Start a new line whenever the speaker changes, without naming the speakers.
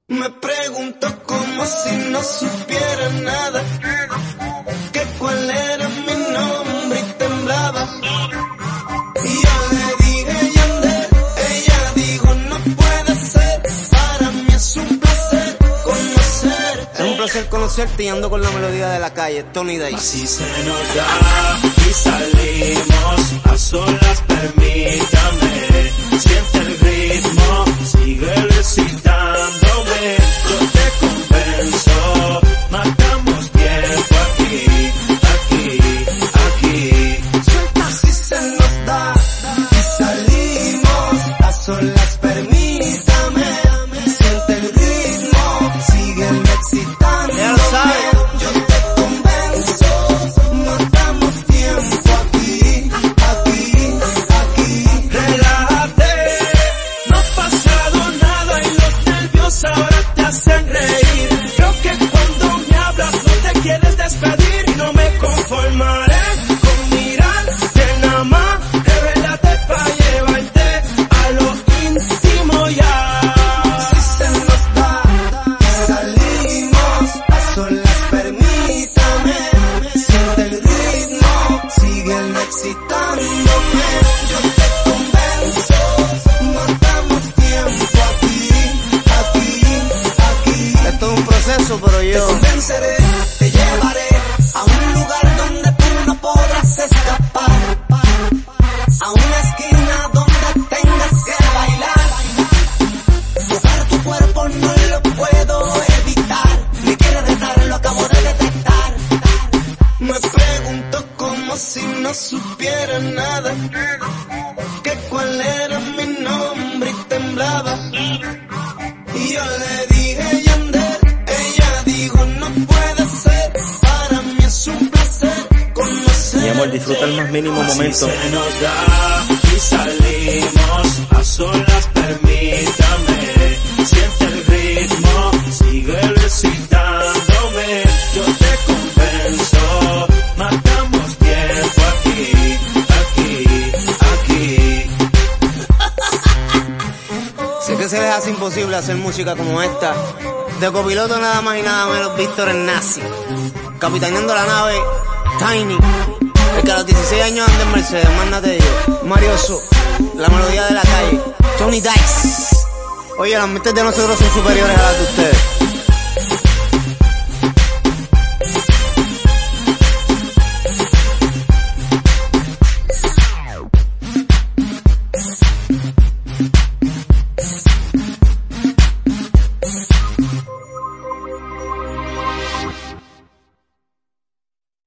Me pregunto como si no supiera nada, que cuál era mi nombre y temblaba. Y yo le dije Yandel, ella dijo no puede ser, para mí es un placer conocerte.
Es un placer conocerte y ando con la melodía de la calle, Tony Dice.
Así se nos da y salimos a solas, permítame, siente el ritmo, sigue recitándome, yo te convenzo, matamos tiempo aquí, aquí.
Así se nos da y salimos a solas, permítame, siente el ritmo, sigue excitándome.
Ya lo sabes.
Yo te convenzo, matamos tiempo aquí.
Relájate, no ha pasado nada y los nervios ahora te hacen reír. Creo que cuando me hablas no te quieres despedir y no me conformaré con mirarte nada más. Revélate pa' llevarte a lo íntimo ya.
Así se nos da y salimos a solas, permítame, siente el ritmo, sigue excitándome. Yo te convenzo, matamos tiempo aquí.
Esto es un proceso, pero
Te
yo
convenceré, te llevaré a un lugar donde tú no podrás escapar, a una esquina donde tengas que bailar. Tocar tu cuerpo no lo puedo evitar, me quiere retar, lo acabo de detectar. Me pregunto como si no supiera nada, que cuál era mi nombre y temblaba. Y yo le dije Yandel, ella dijo no puede ser, para mí es un placer conocerte.
mi amor, disfruta el más mínimo
Así
momento.
se nos da y salimos a solas, permítame, siente el ritmo, sigue recitándome, yo te convenzo, matamos tiempo aquí.
Sé que se les hace imposible hacer música como esta. De copiloto nada más y nada menos Víctor el Nazi. Capitaneando la nave, Tiny. El que a los 16 años anda en Mercedes, mándate yo. Marioso, la melodía de la calle, Tony Dice. Oye, las mentes de nosotros son superiores a las de ustedes.